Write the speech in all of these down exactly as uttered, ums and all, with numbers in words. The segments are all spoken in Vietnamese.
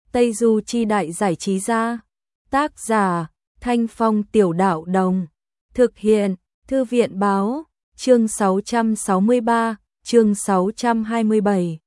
Tây Du Chi Đại Giải Trí Gia. Tác giả Thanh Phong Tiểu Đạo Đồng. Thực hiện Thư viện Báo. Chương sáu trăm sáu mươi ba, chương sáu trăm hai mươi bảy.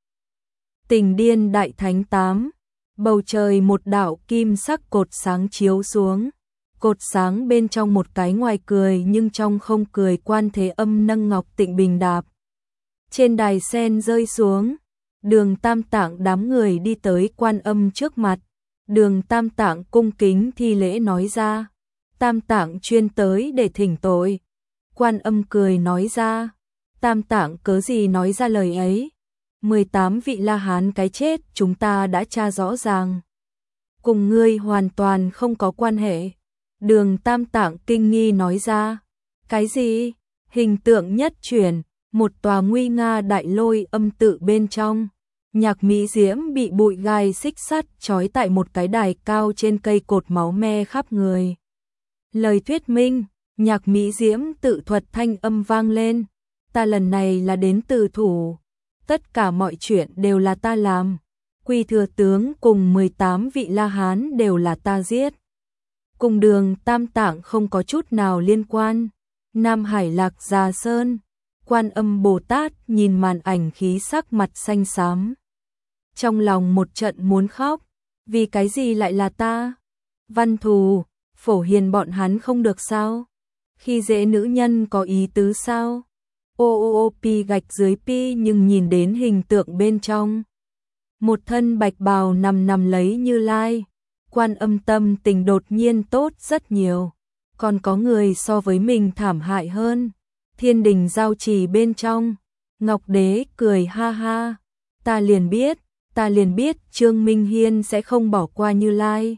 Tình điên đại thánh tám. Bầu trời một đạo kim sắc cột sáng chiếu xuống. Cột sáng bên trong một cái ngoài cười nhưng trong không cười Quan Thế Âm nâng ngọc tịnh bình đạp. Trên đài sen rơi xuống. Đường Tam Tạng đám người đi tới Quan Âm trước mặt. Đường Tam Tạng cung kính thi lễ nói ra. Tam Tạng chuyên tới để thỉnh tội. Quan Âm cười nói ra. Tam Tạng cớ gì nói ra lời ấy. mười tám vị La Hán cái chết chúng ta đã tra rõ ràng. Cùng ngươi hoàn toàn không có quan hệ. Đường Tam Tạng kinh nghi nói ra. Cái gì? Hình tượng nhất chuyển, một tòa nguy nga đại lôi âm tự bên trong. Nhạc Mỹ Diễm bị bụi gai xích sắt trói tại một cái đài cao trên cây cột máu me khắp người. Lời thuyết minh, Nhạc Mỹ Diễm tự thuật thanh âm vang lên. Ta lần này là đến từ thủ. Tất cả mọi chuyện đều là ta làm. Quy Thừa Tướng cùng mười tám vị La Hán đều là ta giết. Cùng Đường Tam Tạng không có chút nào liên quan. Nam Hải Lạc Già Sơn. Quan Âm Bồ Tát nhìn màn ảnh khí sắc mặt xanh xám. Trong lòng một trận muốn khóc. Vì cái gì lại là ta? Văn Thù, Phổ Hiền bọn hắn không được sao? Khi dễ nữ nhân có ý tứ sao? Ô ô ô pi gạch dưới pi nhưng nhìn đến hình tượng bên trong. Một thân bạch bào nằm nằm lấy Như Lai. Quan Âm tâm tình đột nhiên tốt rất nhiều. Còn có người so với mình thảm hại hơn. Thiên đình giao trì bên trong. Ngọc Đế cười ha ha. Ta liền biết, ta liền biết Trương Minh Hiên sẽ không bỏ qua Như Lai.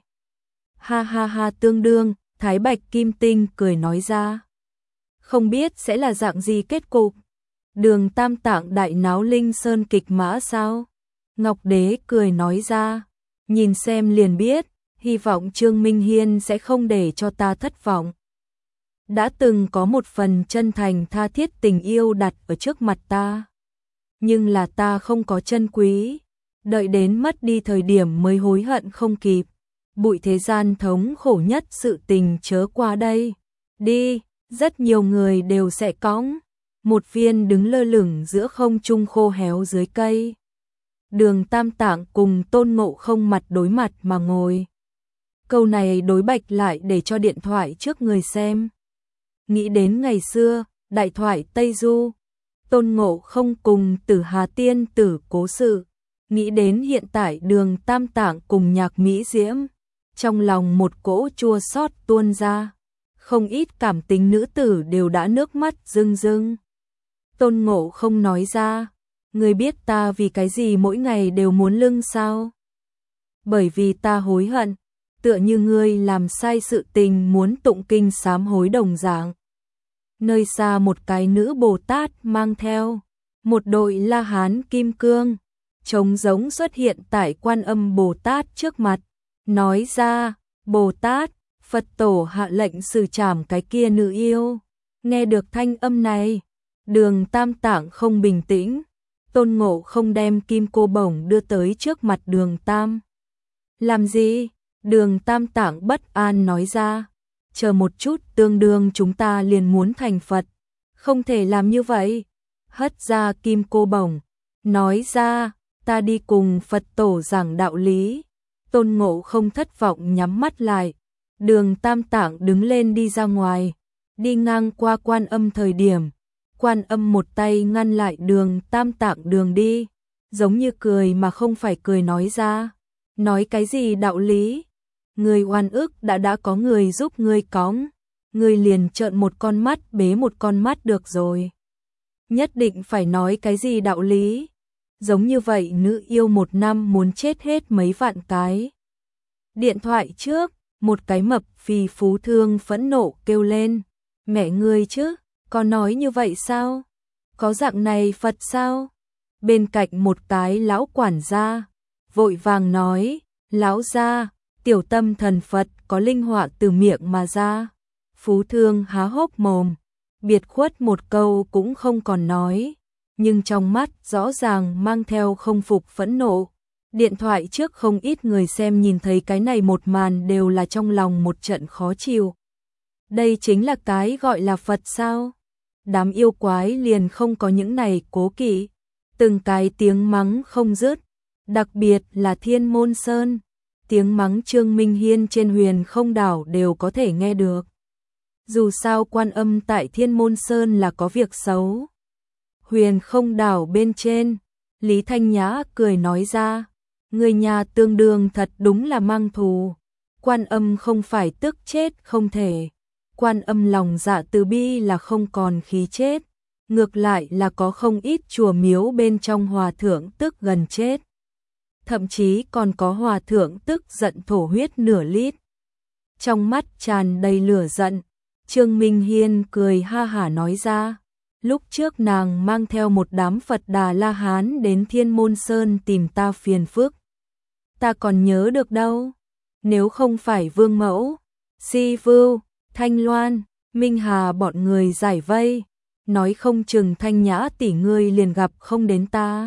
Ha ha ha tương đương, Thái Bạch Kim Tinh cười nói ra. Không biết sẽ là dạng gì kết cục. Đường Tam Tạng đại náo Linh Sơn kịch mã sao? Ngọc Đế cười nói ra. Nhìn xem liền biết, hy vọng Trương Minh Hiên sẽ không để cho ta thất vọng. Đã từng có một phần chân thành tha thiết tình yêu đặt ở trước mặt ta. Nhưng là ta không có chân quý. Đợi đến mất đi thời điểm mới hối hận không kịp. Bụi thế gian thống khổ nhất sự tình chớ qua đây. Đi, rất nhiều người đều sẽ cõng. Một viên đứng lơ lửng giữa không trung khô héo dưới cây. Đường Tam Tạng cùng Tôn Ngộ Không mặt đối mặt mà ngồi. Câu này đối bạch lại để cho điện thoại trước người xem. Nghĩ đến ngày xưa, đại thoại Tây Du. Tôn Ngộ Không cùng Tử Hà Tiên tử cố sự. Nghĩ đến hiện tại Đường Tam Tạng cùng Nhạc Mỹ Diễm. Trong lòng một cỗ chua xót tuôn ra. Không ít cảm tính nữ tử đều đã nước mắt rưng rưng. Tôn Ngộ Không nói ra. Ngươi biết ta vì cái gì mỗi ngày đều muốn lưng sao? Bởi vì ta hối hận. Tựa như ngươi làm sai sự tình muốn tụng kinh sám hối đồng dạng. Nơi xa một cái nữ Bồ Tát mang theo một đội La Hán kim cương, trống giống xuất hiện tại Quan Âm Bồ Tát trước mặt, nói ra, Bồ Tát, Phật tổ hạ lệnh xử trảm cái kia nữ yêu. Nghe được thanh âm này, Đường Tam Tạng không bình tĩnh, Tôn Ngộ Không đem kim cô bổng đưa tới trước mặt Đường Tam. Làm gì? Đường Tam Tạng bất an nói ra. Chờ một chút, tương đương chúng ta liền muốn thành Phật. Không thể làm như vậy. Hất ra kim cô bổng. Nói ra, ta đi cùng Phật tổ giảng đạo lý. Tôn Ngộ Không thất vọng nhắm mắt lại. Đường Tam Tạng đứng lên đi ra ngoài. Đi ngang qua Quan Âm thời điểm. Quan Âm một tay ngăn lại Đường Tam Tạng đường đi. Giống như cười mà không phải cười nói ra. Nói cái gì đạo lý? Người oan ức đã đã có người giúp ngươi cõng, ngươi liền trợn một con mắt bế một con mắt được rồi. Nhất định phải nói cái gì đạo lý. Giống như vậy nữ yêu một năm muốn chết hết mấy vạn cái. Điện thoại trước, một cái mập phì phú thương phẫn nộ kêu lên. Mẹ ngươi chứ, có nói như vậy sao? Có dạng này Phật sao? Bên cạnh một cái lão quản gia, vội vàng nói, lão gia, tiểu tâm thần Phật có linh họa từ miệng mà ra. Phú thương há hốc mồm, biệt khuất một câu cũng không còn nói, nhưng trong mắt rõ ràng mang theo không phục phẫn nộ. Điện thoại trước không ít người xem nhìn thấy cái này một màn đều là trong lòng một trận khó chịu. Đây chính là cái gọi là Phật sao? Đám yêu quái liền không có những này cố kỵ, từng cái tiếng mắng không dứt, đặc biệt là Thiên Môn Sơn, tiếng mắng Trương Minh Hiên trên Huyền Không Đảo đều có thể nghe được. Dù sao Quan Âm tại Thiên Môn Sơn là có việc xấu. Huyền Không Đảo bên trên, Lý Thanh Nhã cười nói ra, người nhà tương đương thật đúng là mang thù. Quan Âm không phải tức chết không thể. Quan Âm lòng dạ từ bi là không còn khí chết, ngược lại là có không ít chùa miếu bên trong hòa thượng tức gần chết. Thậm chí còn có hòa thượng tức giận thổ huyết nửa lít. Trong mắt tràn đầy lửa giận, Trương Minh Hiên cười ha hả nói ra, lúc trước nàng mang theo một đám Phật Đà La Hán đến Thiên Môn Sơn tìm ta phiền phức. Ta còn nhớ được đâu, nếu không phải Vương Mẫu, Si Vưu, Thanh Loan, Minh Hà bọn người giải vây, nói không chừng Thanh Nhã tỷ ngươi liền gặp không đến ta.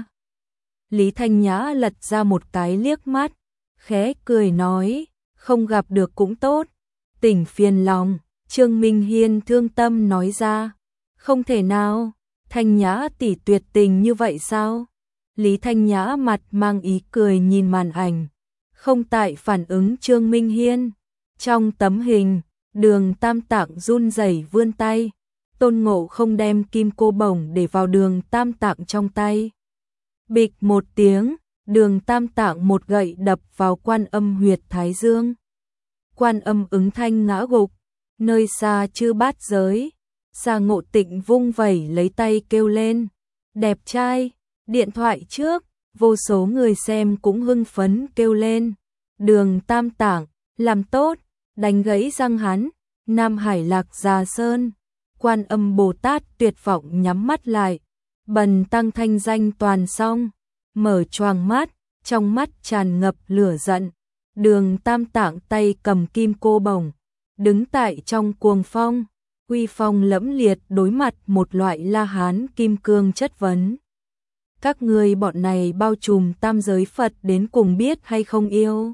Lý Thanh Nhã lật ra một cái liếc mắt, khẽ cười nói, không gặp được cũng tốt, tỉnh phiền lòng. Trương Minh Hiên thương tâm nói ra, không thể nào, Thanh Nhã tỷ tuyệt tình như vậy sao? Lý Thanh Nhã mặt mang ý cười nhìn màn ảnh, không tại phản ứng Trương Minh Hiên. Trong tấm hình, Đường Tam Tạng run rẩy vươn tay, Tôn Ngộ không đem kim cô bổng để vào Đường Tam Tạng trong tay. Bịch một tiếng, Đường Tam Tạng một gậy đập vào Quan Âm huyệt thái dương. Quan Âm ứng thanh ngã gục, nơi xa Chư Bát Giới, Sa Ngộ Tịnh vung vẩy lấy tay kêu lên, đẹp trai. Điện thoại trước, vô số người xem cũng hưng phấn kêu lên, Đường Tam Tạng, làm tốt, đánh gãy răng hắn. Nam Hải Lạc Già Sơn, Quan Âm Bồ Tát tuyệt vọng nhắm mắt lại, bần tăng thanh danh toàn xong, mở choàng mắt, trong mắt tràn ngập lửa giận. Đường Tam Tạng tay cầm kim cô bổng, đứng tại trong cuồng phong, uy phong lẫm liệt đối mặt một loại La Hán kim cương chất vấn. Các ngươi bọn này bao trùm tam giới Phật đến cùng biết hay không yêu?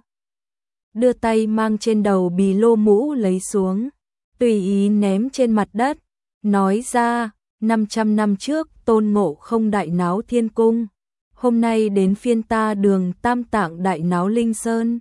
Đưa tay mang trên đầu bì lô mũ lấy xuống, tùy ý ném trên mặt đất, nói ra, năm trăm năm trước Tôn Ngộ không đại náo thiên cung, hôm nay đến phiên ta Đường Tam Tạng đại náo Linh Sơn.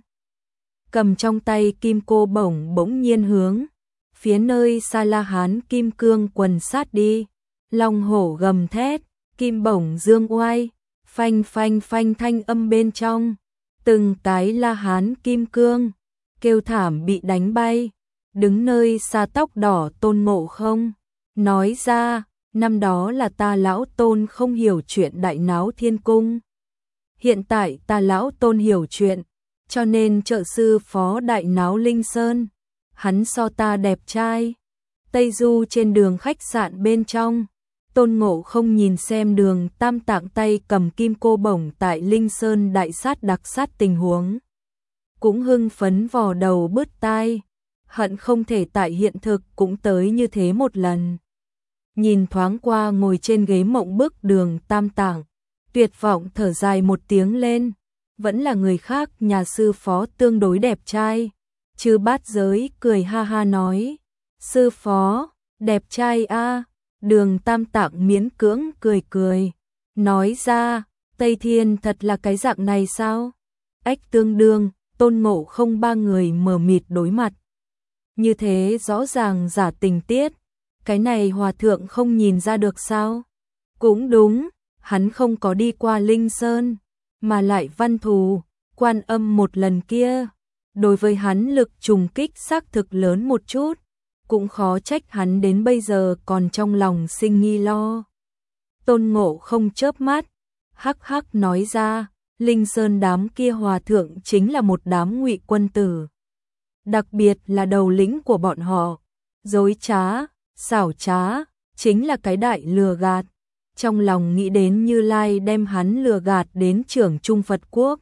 Cầm trong tay kim cô bổng bỗng nhiên hướng phía nơi xa La Hán kim cương quần sát đi, long hổ gầm thét, kim bổng dương oai, phanh phanh phanh thanh âm bên trong, từng cái La Hán kim cương kêu thảm bị đánh bay. Đứng nơi xa tóc đỏ Tôn Ngộ không nói ra, năm đó là ta lão Tôn không hiểu chuyện đại náo thiên cung, hiện tại ta lão Tôn hiểu chuyện, cho nên trợ sư phó đại náo Linh Sơn. Hắn so ta đẹp trai. Tây Du trên đường khách sạn bên trong, Tôn Ngộ không nhìn xem Đường Tam Tạng tay cầm kim cô bổng tại Linh Sơn đại sát đặc sát tình huống, cũng hưng phấn vò đầu bứt tai, hận không thể tại hiện thực cũng tới như thế một lần. Nhìn thoáng qua ngồi trên ghế mộng bức Đường Tam Tạng, tuyệt vọng thở dài một tiếng lên, vẫn là người khác nhà sư phó tương đối đẹp trai. Chư Bát Giới cười ha ha nói, sư phó, đẹp trai a. Đường Tam Tạng miễn cưỡng cười cười, nói ra, Tây Thiên thật là cái dạng này sao? Ách tương đương, Tôn Ngộ không ba người mờ mịt đối mặt. Như thế rõ ràng giả tình tiết, cái này hòa thượng không nhìn ra được sao? Cũng đúng, hắn không có đi qua Linh Sơn, mà lại văn thù, Quan Âm một lần kia. Đối với hắn lực trùng kích xác thực lớn một chút, cũng khó trách hắn đến bây giờ còn trong lòng sinh nghi lo. Tôn Ngộ không chớp mắt, hắc hắc nói ra, Linh Sơn đám kia hòa thượng chính là một đám ngụy quân tử. Đặc biệt là đầu lĩnh của bọn họ, dối trá, xảo trá, chính là cái đại lừa gạt. Trong lòng nghĩ đến Như Lai đem hắn lừa gạt đến trưởng Trung Phật Quốc.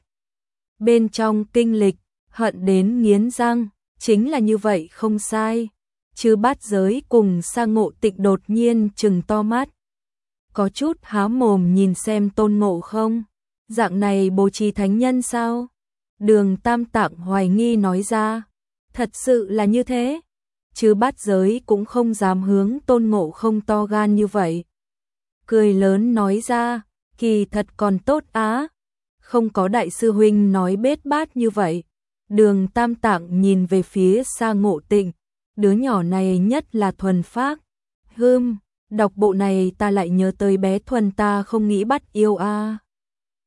Bên trong kinh lịch, hận đến nghiến răng, chính là như vậy không sai. Chư Bát Giới cùng Sa Ngộ Tịnh đột nhiên trừng to mắt, có chút há mồm nhìn xem Tôn Ngộ không. Dạng này bố trí thánh nhân sao? Đường Tam Tạng hoài nghi nói ra. Thật sự là như thế? Chứ bát giới cũng không dám hướng Tôn Ngộ Không to gan như vậy. Cười lớn nói ra, kỳ thật còn tốt á. Không có đại sư huynh nói bết bát như vậy. Đường Tam Tạng nhìn về phía xa Ngộ Tịnh. Đứa nhỏ này nhất là thuần phác. Hưm, đọc bộ này ta lại nhớ tới bé Thuần ta không nghĩ bắt yêu a.